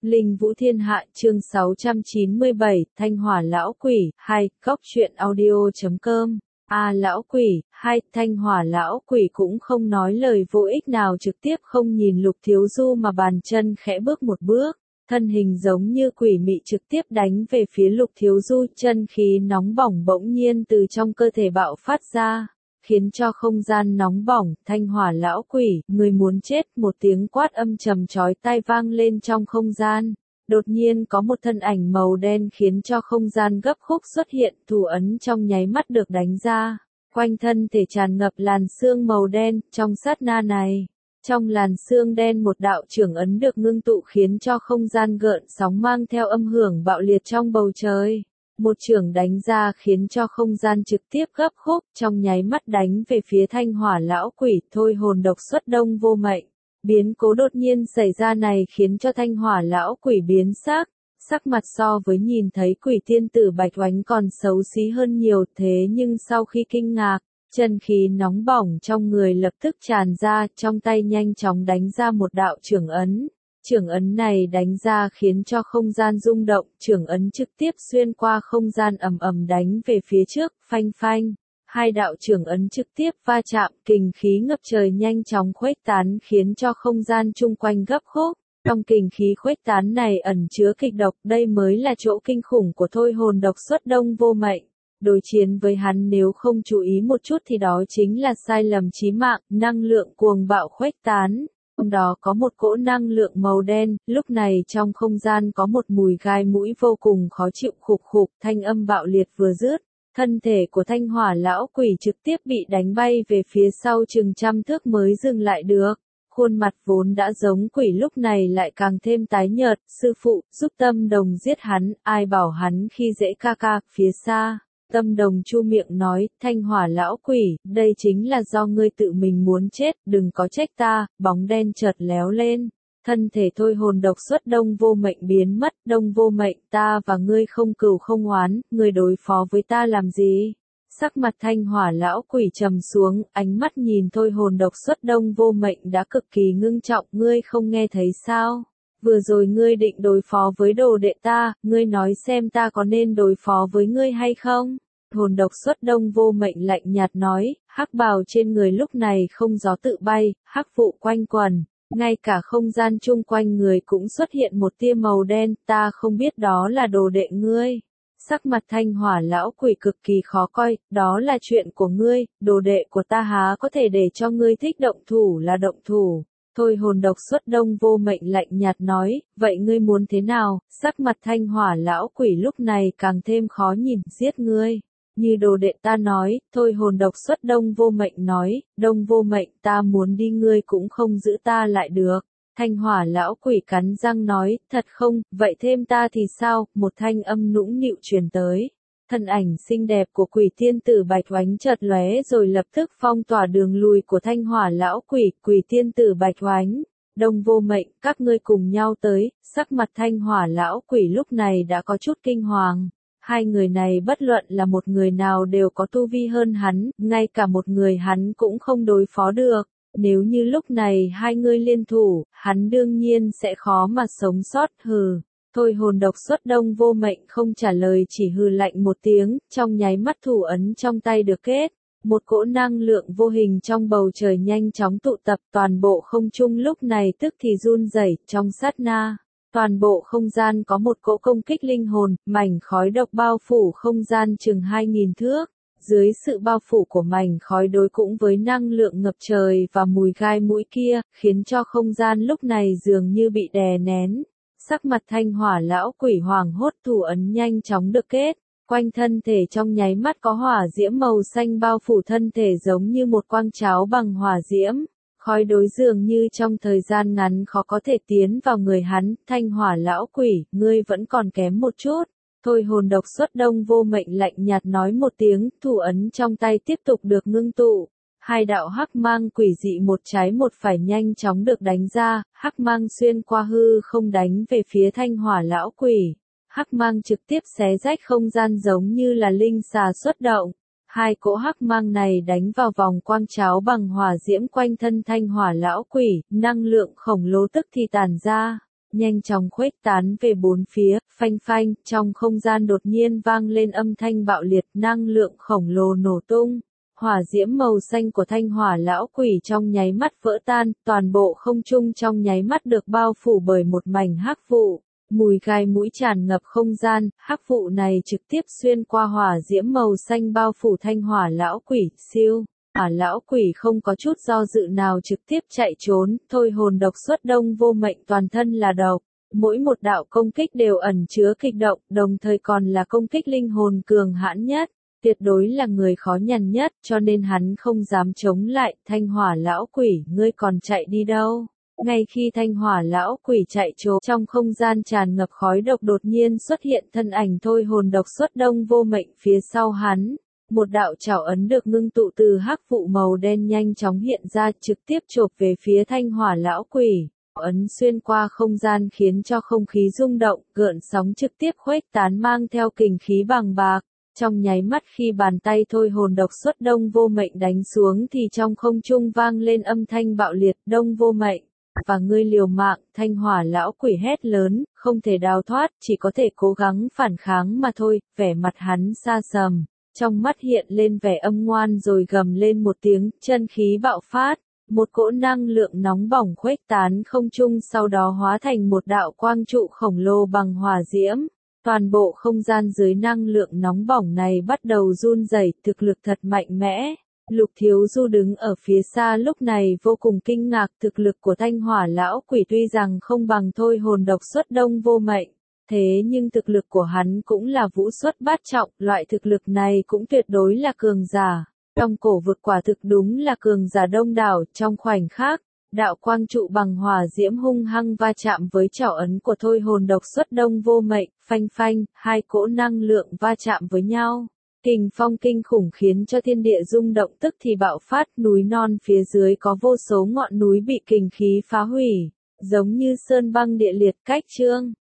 Linh Vũ Thiên Hạ chương 697, Thanh Hỏa Lão Quỷ, 2, Góc truyện audio.com. Lão quỷ, 2, Thanh Hỏa Lão Quỷ cũng không nói lời vô ích nào, trực tiếp không nhìn Lục Thiếu Du mà bàn chân khẽ bước một bước. Thân hình giống như quỷ mị trực tiếp đánh về phía Lục Thiếu Du, chân khí nóng bỏng bỗng nhiên từ trong cơ thể bạo phát ra, khiến cho không gian nóng bỏng. Thanh Hỏa Lão Quỷ, người muốn chết, một tiếng quát âm trầm chói tai vang lên trong không gian. Đột nhiên có một thân ảnh màu đen khiến cho không gian gấp khúc xuất hiện, thủ ấn trong nháy mắt được đánh ra, quanh thân thể tràn ngập làn sương màu đen. Trong sát na này, trong làn sương đen một đạo trưởng ấn được ngưng tụ khiến cho không gian gợn sóng mang theo âm hưởng bạo liệt trong bầu trời. Một chưởng đánh ra khiến cho không gian trực tiếp gấp khúc, trong nháy mắt đánh về phía Thanh Hỏa Lão Quỷ. Thôi hồn độc xuất đông vô mệnh. Biến cố đột nhiên xảy ra này khiến cho Thanh Hỏa Lão Quỷ biến sắc mặt so với nhìn thấy quỷ tiên tử Bạch Oánh còn xấu xí hơn nhiều. Thế nhưng sau khi kinh ngạc, chân khí nóng bỏng trong người lập tức tràn ra, trong tay nhanh chóng đánh ra một đạo chưởng ấn. Chưởng ấn này đánh ra khiến cho không gian rung động, chưởng ấn trực tiếp xuyên qua không gian ầm ầm đánh về phía trước, phanh phanh. Hai đạo chưởng ấn trực tiếp va chạm, kình khí ngập trời nhanh chóng khuếch tán khiến cho không gian chung quanh gấp khúc. Trong kình khí khuếch tán này ẩn chứa kịch độc, đây mới là chỗ kinh khủng của thôi hồn độc xuất đông vô mệnh. Đối chiến với hắn nếu không chú ý một chút thì đó chính là sai lầm chí mạng. Năng lượng cuồng bạo khuếch tán, trong đó có một cỗ năng lượng màu đen. Lúc này trong không gian có một mùi gai mũi vô cùng khó chịu, khục khục, thanh âm bạo liệt vừa dứt. Thân thể của Thanh Hỏa Lão Quỷ trực tiếp bị đánh bay về phía sau chừng trăm thước mới dừng lại được. Khuôn mặt vốn đã giống quỷ lúc này lại càng thêm tái nhợt. Sư phụ, giúp Tâm Đồng giết hắn, ai bảo hắn khi dễ ca ca. Phía xa, Tâm Đồng chu miệng nói, Thanh Hỏa Lão Quỷ, đây chính là do ngươi tự mình muốn chết, đừng có trách ta. Bóng đen chợt léo lên. Thân thể thôi hồn độc xuất đông vô mệnh biến mất. Đông vô mệnh, ta và ngươi không cừu không oán, ngươi đối phó với ta làm gì? Sắc mặt Thanh Hỏa Lão Quỷ trầm xuống, ánh mắt nhìn thôi hồn độc xuất đông vô mệnh đã cực kỳ ngưng trọng. Ngươi không nghe thấy sao? Vừa rồi ngươi định đối phó với đồ đệ ta, ngươi nói xem ta có nên đối phó với ngươi hay không? Hồn độc xuất đông vô mệnh lạnh nhạt nói, hắc bào trên người lúc này không gió tự bay, hắc vụ quanh quần. Ngay cả không gian chung quanh người cũng xuất hiện một tia màu đen, ta không biết đó là đồ đệ ngươi. Sắc mặt Thanh Hỏa Lão Quỷ cực kỳ khó coi, đó là chuyện của ngươi, đồ đệ của ta há có thể để cho ngươi thích động thủ là động thủ. Thôi hồn độc xuất đông vô mệnh lạnh nhạt nói, vậy ngươi muốn thế nào? Sắc mặt Thanh Hỏa Lão Quỷ lúc này càng thêm khó nhìn, giết ngươi. Như đồ đệ ta nói, thôi hồn độc xuất đông vô mệnh nói, đông vô mệnh ta muốn đi ngươi cũng không giữ ta lại được. Thanh Hỏa Lão Quỷ cắn răng nói, thật không, vậy thêm ta thì sao? Một thanh âm nũng nịu truyền tới. Thân ảnh xinh đẹp của quỷ tiên tử Bạch Oánh chợt lóe rồi lập tức phong tỏa đường lùi của Thanh Hỏa Lão Quỷ. Quỷ tiên tử Bạch Oánh, đông vô mệnh, các ngươi cùng nhau tới. Sắc mặt Thanh Hỏa Lão Quỷ lúc này đã có chút kinh hoàng. Hai người này bất luận là một người nào đều có tu vi hơn hắn, ngay cả một người hắn cũng không đối phó được. Nếu như lúc này hai người liên thủ, hắn đương nhiên sẽ khó mà sống sót. Hừ. Thôi hồn độc xuất đông vô mệnh không trả lời, chỉ hừ lạnh một tiếng, trong nháy mắt thủ ấn trong tay được kết. Một cỗ năng lượng vô hình trong bầu trời nhanh chóng tụ tập, toàn bộ không trung lúc này tức thì run rẩy. Trong sát na, toàn bộ không gian có một cỗ công kích linh hồn, mảnh khói độc bao phủ không gian chừng 2000 thước. Dưới sự bao phủ của mảnh khói đối cũng với năng lượng ngập trời và mùi gai mũi kia, khiến cho không gian lúc này dường như bị đè nén. Sắc mặt Thanh Hỏa Lão Quỷ hoảng hốt, thủ ấn nhanh chóng được kết. Quanh thân thể trong nháy mắt có hỏa diễm màu xanh bao phủ thân thể giống như một quang cháo bằng hỏa diễm. Khói đối dường như trong thời gian ngắn khó có thể tiến vào người hắn. Thanh Hỏa Lão Quỷ, ngươi vẫn còn kém một chút. Thôi hồn độc xuất đông vô mệnh lạnh nhạt nói một tiếng, thủ ấn trong tay tiếp tục được ngưng tụ. Hai đạo hắc mang quỷ dị một trái một phải nhanh chóng được đánh ra, hắc mang xuyên qua hư không đánh về phía Thanh Hỏa Lão Quỷ. Hắc mang trực tiếp xé rách không gian giống như là linh xà xuất động. Hai cỗ hắc mang này đánh vào vòng quang cháo bằng hỏa diễm quanh thân Thanh Hỏa Lão Quỷ, năng lượng khổng lồ tức thì tản ra. nhanh chóng khuếch tán về bốn phía, phanh phanh, trong không gian đột nhiên vang lên âm thanh bạo liệt, năng lượng khổng lồ nổ tung. Hỏa diễm màu xanh của thanh hỏa lão quỷ trong nháy mắt vỡ tan, toàn bộ không trung trong nháy mắt được bao phủ bởi một mảnh hắc vụ. Mùi gai mũi tràn ngập không gian, hắc vụ này trực tiếp xuyên qua hỏa diễm màu xanh bao phủ thanh hỏa lão quỷ, siêu. Hỏa lão quỷ không có chút do dự nào trực tiếp chạy trốn, thôi hồn độc xuất đông vô mệnh toàn thân là độc. Mỗi một đạo công kích đều ẩn chứa kịch động, đồng thời còn là công kích linh hồn cường hãn nhất. Tuyệt đối là người khó nhằn nhất, cho nên hắn không dám chống lại. Thanh hỏa lão quỷ, ngươi còn chạy đi đâu? Ngay khi thanh hỏa lão quỷ chạy trốn, trong không gian tràn ngập khói độc đột nhiên xuất hiện thân ảnh thôi hồn độc xuất đông vô mệnh phía sau hắn. Một đạo trảo ấn được ngưng tụ từ hắc vụ màu đen nhanh chóng hiện ra, trực tiếp chộp về phía thanh hỏa lão quỷ. Ấn xuyên qua không gian khiến cho không khí rung động, gợn sóng trực tiếp khuếch tán mang theo kình khí bằng bạc. Trong nháy mắt khi bàn tay thôi hồn độc xuất đông vô mệnh đánh xuống thì trong không trung vang lên âm thanh bạo liệt, đông vô mệnh. Và ngươi liều mạng, thanh hỏa lão quỷ hét lớn, không thể đào thoát, chỉ có thể cố gắng phản kháng mà thôi, vẻ mặt hắn xa sầm. Trong mắt hiện lên vẻ âm ngoan rồi gầm lên một tiếng, chân khí bạo phát. Một cỗ năng lượng nóng bỏng khuếch tán không trung sau đó hóa thành một đạo quang trụ khổng lồ bằng hỏa diễm. Toàn bộ không gian dưới năng lượng nóng bỏng này bắt đầu run rẩy, thực lực thật mạnh mẽ. Lục Thiếu Du đứng ở phía xa lúc này vô cùng kinh ngạc, thực lực của thanh hỏa lão quỷ tuy rằng không bằng thôi hồn độc xuất đông vô mệnh. Thế nhưng thực lực của hắn cũng là vũ xuất bát trọng, loại thực lực này cũng tuyệt đối là cường giả. Trong cổ vực quả thực đúng là cường giả đông đảo, trong khoảnh khắc, đạo quang trụ bằng hỏa diễm hung hăng va chạm với trảo ấn của thôi hồn độc xuất đông vô mệnh, phanh phanh, hai cỗ năng lượng va chạm với nhau. Kình phong kinh khủng khiến cho thiên địa rung động tức thì bạo phát, núi non phía dưới có vô số ngọn núi bị kình khí phá hủy, giống như sơn băng địa liệt cách chương.